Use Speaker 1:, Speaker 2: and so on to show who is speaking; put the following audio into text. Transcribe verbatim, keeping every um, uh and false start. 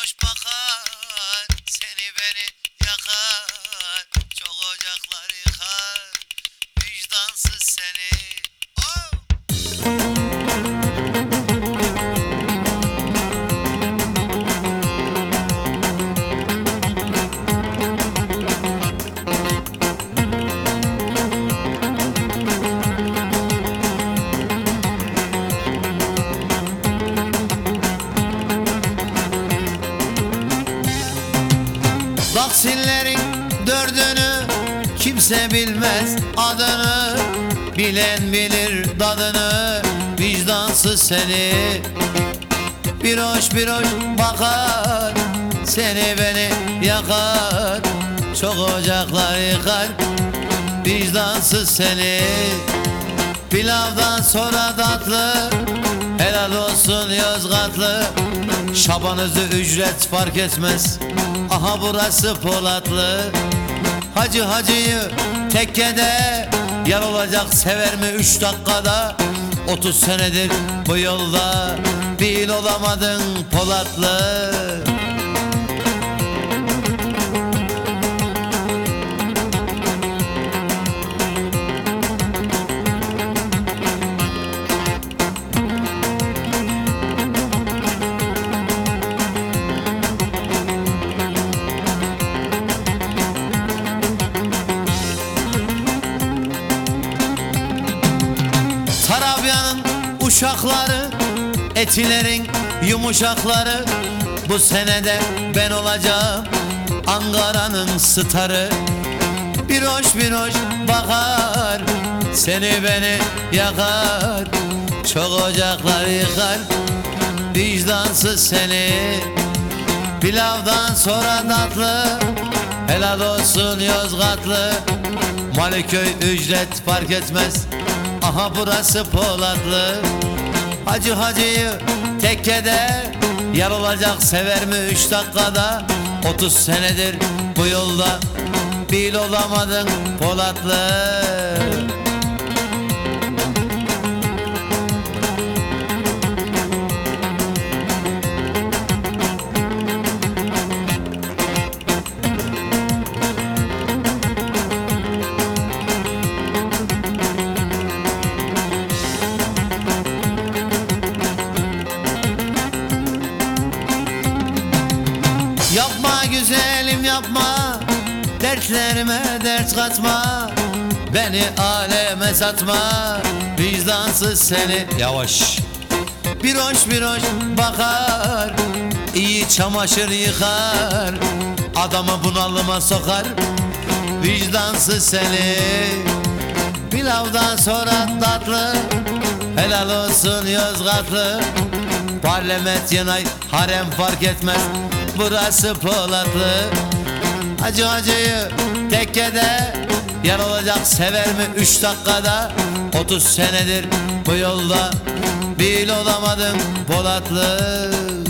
Speaker 1: hoş bakar, seni beni yakar, çok ocaklar yıkar, vicdansız seni. Oh! Taksinlerin dördünü kimse bilmez adını, bilen bilir tadını, vicdansız seni. Bir hoş bir hoş bakar, seni beni yakar, çok ocaklar yıkar, vicdansız seni. Pilavdan sonra tatlı, helal olsun Yozgatlı, şabanızı ücret fark etmez, aha burası Polatlı. Hacı hacıyı tekkede, yar olacak sever mi üç dakikada? Otuz senedir bu yolda, bir olamadın Polatlı. Tarabya'nın uşakları, etilerin yumuşakları, bu senede ben olacağım Ankara'nın starı. Bir hoş bir hoş bakar, seni beni yakar, çok ocaklar yıkar, vicdansız seni. Pilavdan sonra tatlı, helal olsun Yozgatlı, Maliköy ücret fark etmez, aha burası Polatlı. Hacı hacıyı tekkede, yar olacak sever mi üç dakikada? Otuz senedir bu yolda, bil olamadın Polatlı. Yapma güzelim yapma, dertlerime dert katma, beni aleme satma, vicdansız seni. Yavaş. Bir hoş bir hoş bakar, iyi çamaşır yıkar, adamı bunalıma sokar, vicdansız seni. Pilavdan sonra tatlı, helal olsun Yozgatlı, parlament yanay harem fark etmez, burası Polatlı. Hacı hacıyı tekkede, yar olacak sever mi üç dakikada? Otuz senedir bu yolda, bil olamadın Polatlı.